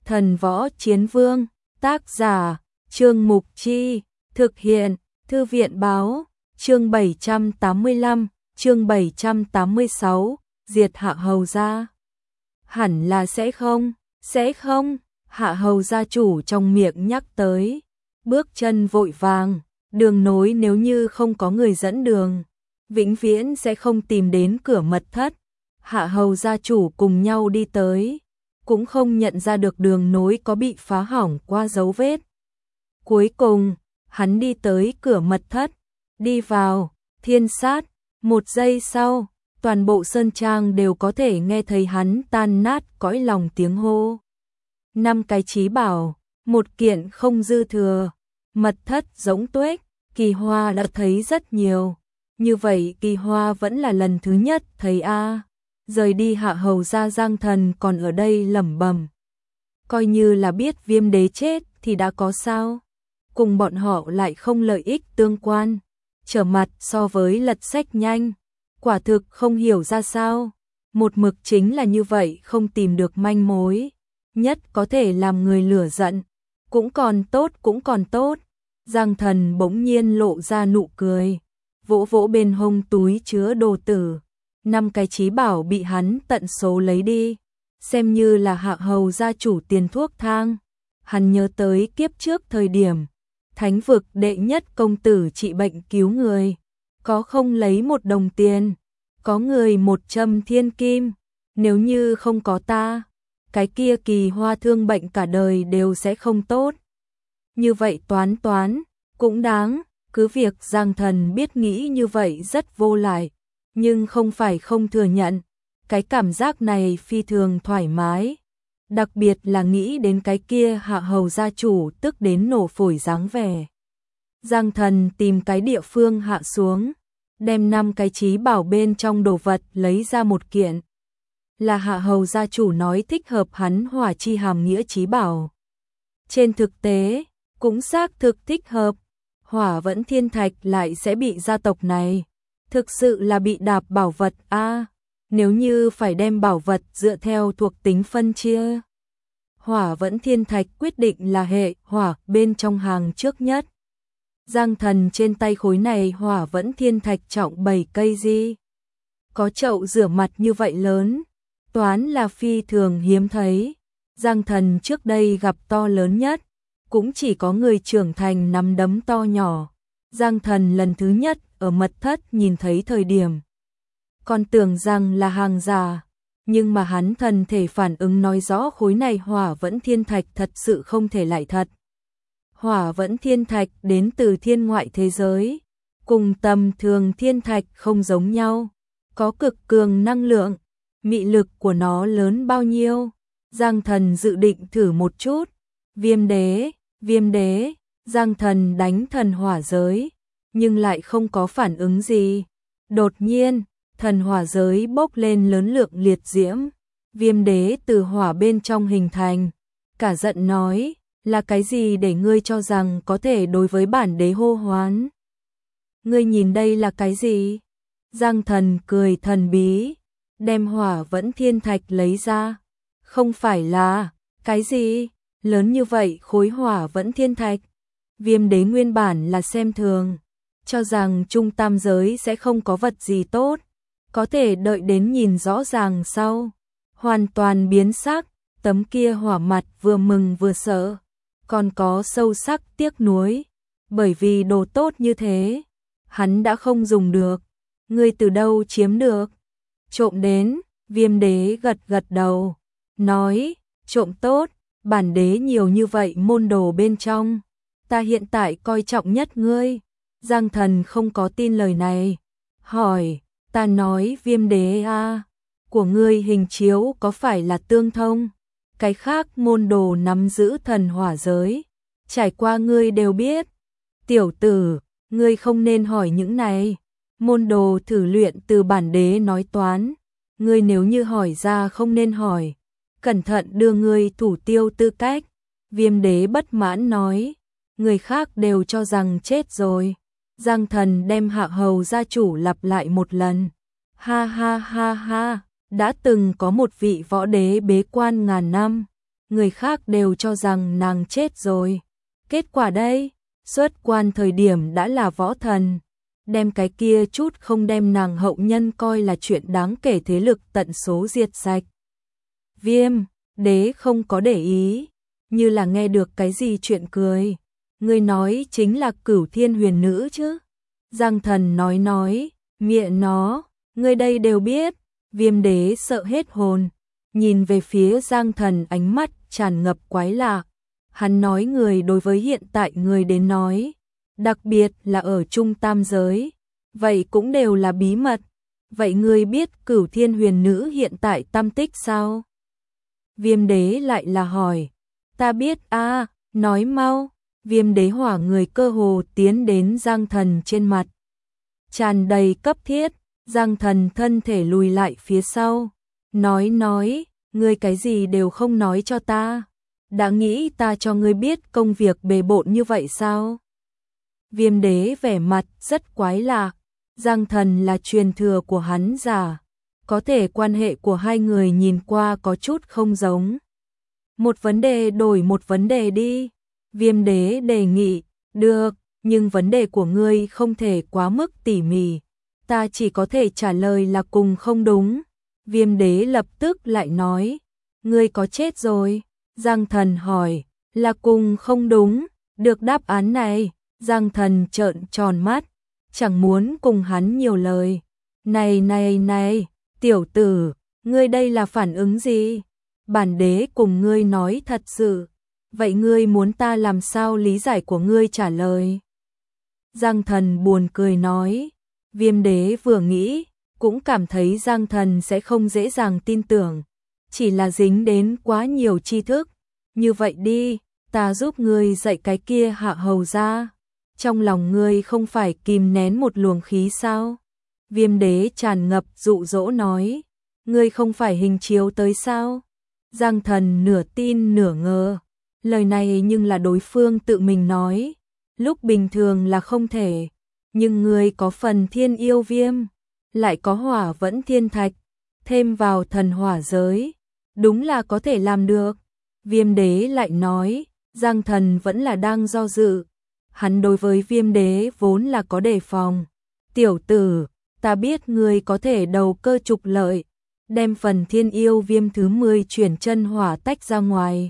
Thần võ chiến vương, tác giả, Trương Mục Chi, thực hiện, Thư viện báo, chương 785, chương 786, diệt Hạ Hầu gia. Hẳn là sẽ không, Hạ Hầu gia chủ trong miệng nhắc tới, bước chân vội vàng, đường nối nếu như không có người dẫn đường, vĩnh viễn sẽ không tìm đến cửa mật thất. Hạ Hầu gia chủ cùng nhau đi tới, cũng không nhận ra được đường nối có bị phá hỏng qua dấu vết. Cuối cùng, hắn đi tới cửa mật thất, đi vào, thiên sát, 1 giây sau, toàn bộ sơn trang đều có thể nghe thấy hắn tan nát cõi lòng tiếng hô. 5 cái chí bảo, 1 kiện không dư thừa, mật thất rỗng tuếch, Kỳ Hoa đã thấy rất nhiều. Như vậy Kỳ Hoa vẫn là lần thứ nhất thấy a. Rời đi Hạ Hầu gia Giang Thần còn ở đây lẩm bẩm. Coi như là biết Viêm đế chết thì đã có sao? Cùng bọn họ lại không lợi ích tương quan. Trở mặt so với lật sách nhanh. Quả thực không hiểu ra sao. Một mực chính là như vậy không tìm được manh mối. Nhất có thể làm người lửa giận. Cũng còn tốt. Giang Thần bỗng nhiên lộ ra nụ cười. Vỗ vỗ bên hông túi chứa đồ tử. 5 cái chí bảo bị hắn tận số lấy đi, xem như là Hạ Hầu gia chủ tiền thuốc thang. Hắn nhớ tới kiếp trước thời điểm, thánh vực đệ nhất công tử trị bệnh cứu người, có không lấy 1 đồng tiền, có người 1 châm thiên kim, nếu như không có ta, cái kia Kỳ Hoa thương bệnh cả đời đều sẽ không tốt. Như vậy toán, cũng đáng, cứ việc Giang Thần biết nghĩ như vậy rất vô lại. Nhưng không phải không thừa nhận, cái cảm giác này phi thường thoải mái, đặc biệt là nghĩ đến cái kia Hạ Hầu gia chủ tức đến nổ phổi dáng vẻ. Giang Thần tìm cái địa phương hạ xuống, đem 5 cái chí bảo bên trong đồ vật lấy ra 1 kiện. Là Hạ Hầu gia chủ nói thích hợp hắn Hỏa chi hàm nghĩa chí bảo. Trên thực tế, cũng xác thực thích hợp, Hỏa vẫn thiên thạch lại sẽ bị gia tộc này. Thực sự là bị đạp bảo vật a. Nếu như phải đem bảo vật dựa theo thuộc tính phân chia, Hỏa vẫn thiên thạch quyết định là hệ hỏa bên trong hàng trước nhất. Giang Thần trên tay khối này Hỏa vẫn thiên thạch trọng 7 cây gì. Có chậu rửa mặt như vậy lớn, toán là phi thường hiếm thấy. Giang Thần trước đây gặp to lớn nhất, cũng chỉ có người trưởng thành nắm đấm to nhỏ. Giang Thần lần thứ nhất ở mật thất nhìn thấy thời điểm, còn tưởng rằng là hàng giả, nhưng mà hắn thần thể phản ứng nói rõ khối này Hỏa vẫn thiên thạch thật sự không thể lại thật. Hỏa vẫn thiên thạch đến từ thiên ngoại thế giới, cùng tầm thường thiên thạch không giống nhau, có cực cường năng lượng, mị lực của nó lớn bao nhiêu. Giang Thần dự định thử một chút. Viêm đế, Giang Thần đánh thần hỏa giới, nhưng lại không có phản ứng gì. Đột nhiên, thần hỏa giới bốc lên lớn lượng liệt diễm, Viêm đế từ hỏa bên trong hình thành, cả giận nói, là cái gì để ngươi cho rằng có thể đối với bản đế hô hoán? Ngươi nhìn đây là cái gì? Giang Thần cười thần bí, đem Hỏa vẫn thiên thạch lấy ra. Không phải là, cái gì? Lớn như vậy khối Hỏa vẫn thiên thạch. Viêm đế nguyên bản là xem thường, cho rằng trung tam giới sẽ không có vật gì tốt, có thể đợi đến nhìn rõ ràng sau. Hoàn toàn biến sắc, tấm kia hỏa mặt vừa mừng vừa sợ, còn có sâu sắc tiếc nuối, bởi vì đồ tốt như thế, hắn đã không dùng được. Ngươi từ đâu chiếm được? Trộm đến. Viêm đế gật gật đầu, nói, trộm tốt, bản đế nhiều như vậy môn đồ bên trong, ta hiện tại coi trọng nhất ngươi. Giang Thần không có tin lời này, hỏi, ta nói Viêm đế a, của ngươi hình chiếu có phải là tương thông? Cái khác môn đồ nắm giữ thần hỏa giới, trải qua ngươi đều biết. Tiểu tử, ngươi không nên hỏi những này, môn đồ thử luyện từ bản đế nói toán, ngươi nếu như hỏi ra không nên hỏi, cẩn thận đưa ngươi thủ tiêu tư cách. Viêm đế bất mãn nói, người khác đều cho rằng chết rồi. Giang Thần đem Hạ Hầu gia chủ lặp lại một lần. Ha ha ha ha, đã từng có một vị võ đế bế quan ngàn năm, người khác đều cho rằng nàng chết rồi. Kết quả đây, xuất quan thời điểm đã là võ thần, đem cái kia chút không đem nàng hậu nhân coi là chuyện đáng kể thế lực tận số diệt sạch. Viêm đế không có để ý, như là nghe được cái gì chuyện cười. Ngươi nói chính là Cửu Thiên Huyền Nữ chứ? Giang Thần nói, mẹ nó, ngươi đây đều biết. Viêm đế sợ hết hồn, nhìn về phía Giang Thần ánh mắt tràn ngập quái lạ. Hắn nói người đối với hiện tại người đến nói, đặc biệt là ở Trung Tam giới, vậy cũng đều là bí mật. Vậy ngươi biết Cửu Thiên Huyền Nữ hiện tại tam tích sao? Viêm đế lại là hỏi. Ta biết a, nói mau. Viêm đế hỏa người cơ hồ tiến đến Giang Thần trên mặt, tràn đầy cấp thiết. Giang Thần thân thể lùi lại phía sau, nói, ngươi cái gì đều không nói cho ta, đã nghĩ ta cho ngươi biết công việc bề bộn như vậy sao? Viêm đế vẻ mặt rất quái lạ, Giang Thần là truyền thừa của hắn giả, có thể quan hệ của hai người nhìn qua có chút không giống. Một vấn đề đổi một vấn đề đi. Viêm đế đề nghị, được, nhưng vấn đề của ngươi không thể quá mức tỉ mỉ, ta chỉ có thể trả lời là cùng không đúng. Viêm đế lập tức lại nói, ngươi có chết rồi? Giang Thần hỏi, là cùng không đúng? Được đáp án này, Giang Thần trợn tròn mắt, chẳng muốn cùng hắn nhiều lời. Này, tiểu tử, ngươi đây là phản ứng gì? Bản đế cùng ngươi nói thật sự, vậy ngươi muốn ta làm sao lý giải của ngươi trả lời? Giang Thần buồn cười nói, Viêm đế vừa nghĩ, cũng cảm thấy Giang Thần sẽ không dễ dàng tin tưởng, chỉ là dính đến quá nhiều tri thức. Như vậy đi, ta giúp ngươi dạy cái kia Hạ Hầu ra. Trong lòng ngươi không phải kìm nén một luồng khí sao? Viêm đế tràn ngập dụ dỗ nói, ngươi không phải hình chiếu tới sao? Giang Thần nửa tin nửa ngờ, lời này nhưng là đối phương tự mình nói, lúc bình thường là không thể, nhưng ngươi có phần thiên yêu viêm, lại có hỏa vẫn thiên thạch, thêm vào thần hỏa giới, đúng là có thể làm được. Viêm đế lại nói, Giang Thần vẫn là đang do dự, hắn đối với viêm đế vốn là có đề phòng. Tiểu tử, ta biết ngươi có thể đầu cơ trục lợi, đem phần thiên yêu viêm thứ 10 chuyển chân hỏa tách ra ngoài,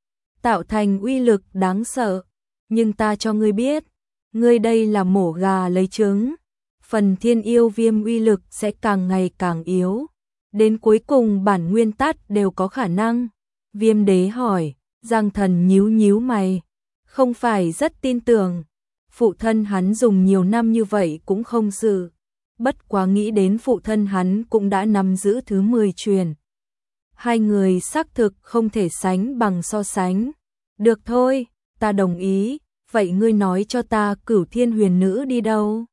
tạo thành uy lực đáng sợ, nhưng ta cho ngươi biết, ngươi đây là mổ gà lấy trứng, phần thiên yêu viêm uy lực sẽ càng ngày càng yếu, đến cuối cùng bản nguyên tát đều có khả năng. Viêm đế hỏi, Giang Thần nhíu mày, không phải rất tin tưởng, phụ thân hắn dùng nhiều năm như vậy cũng không sự, bất quá nghĩ đến phụ thân hắn cũng đã nắm giữ thứ 10 truyền. Hai người xác thực không thể sánh bằng so sánh. Được thôi, ta đồng ý, vậy ngươi nói cho ta Cửu Thiên Huyền Nữ đi đâu?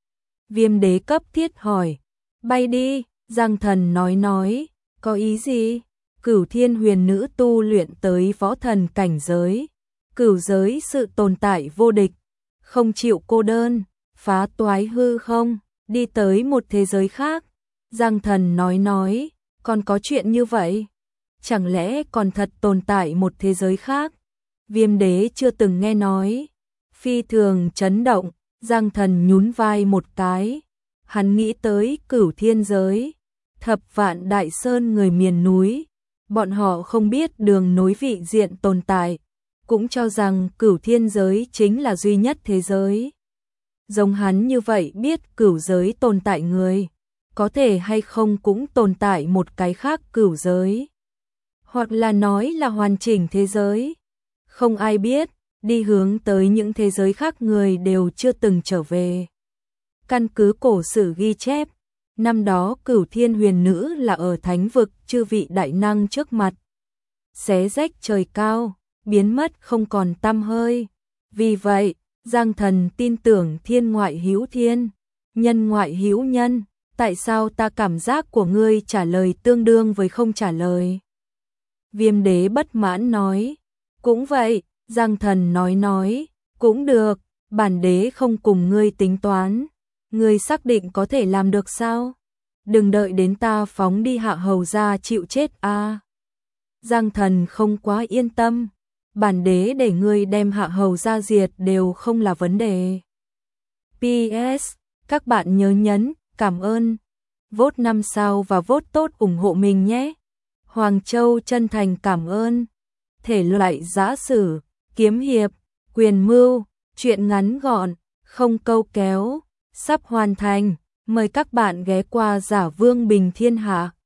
Viêm đế cấp thiết hỏi, bay đi. Giang Thần nói, có ý gì? Cửu Thiên Huyền Nữ tu luyện tới võ thần cảnh giới, cửu giới sự tồn tại vô địch, không chịu cô đơn, phá toái hư không, đi tới một thế giới khác. Giang Thần nói, còn có chuyện như vậy? Chẳng lẽ còn thật tồn tại một thế giới khác? Viêm đế chưa từng nghe nói, phi thường chấn động. Giang Thần nhún vai một cái, hắn nghĩ tới Cửu Thiên giới, thập vạn đại sơn người miền núi, bọn họ không biết đường nối vị diện tồn tại, cũng cho rằng Cửu Thiên giới chính là duy nhất thế giới. Giống hắn như vậy biết cửu giới tồn tại người, có thể hay không cũng tồn tại một cái khác cửu giới, hoặc là nói là hoàn chỉnh thế giới, không ai biết. Đi hướng tới những thế giới khác người đều chưa từng trở về. Căn cứ cổ sử ghi chép, năm đó Cửu Thiên Huyền Nữ là ở thánh vực chư vị đại năng trước mặt, xé rách trời cao, biến mất không còn tăm hơi. Vì vậy, Giang Thần tin tưởng thiên ngoại hữu thiên, nhân ngoại hữu nhân. Tại sao ta cảm giác của ngươi trả lời tương đương với không trả lời? Viêm đế bất mãn nói, cũng vậy. Giang Thần nói, cũng được, bản đế không cùng ngươi tính toán, ngươi xác định có thể làm được sao? Đừng đợi đến ta phóng đi Hạ Hầu ra chịu chết a. Giang Thần không quá yên tâm. Bản đế để ngươi đem hạ hầu ra diệt đều không là vấn đề. PS, các bạn nhớ nhấn, cảm ơn. Vote 5 sao và vote tốt ủng hộ mình nhé. Hoàng Châu chân thành cảm ơn. Thể loại giã sử, kiếm hiệp, quyền mưu, truyện ngắn gọn, không câu kéo, sắp hoàn thành. Mời các bạn ghé qua Giả Vương Bình Thiên Hạ.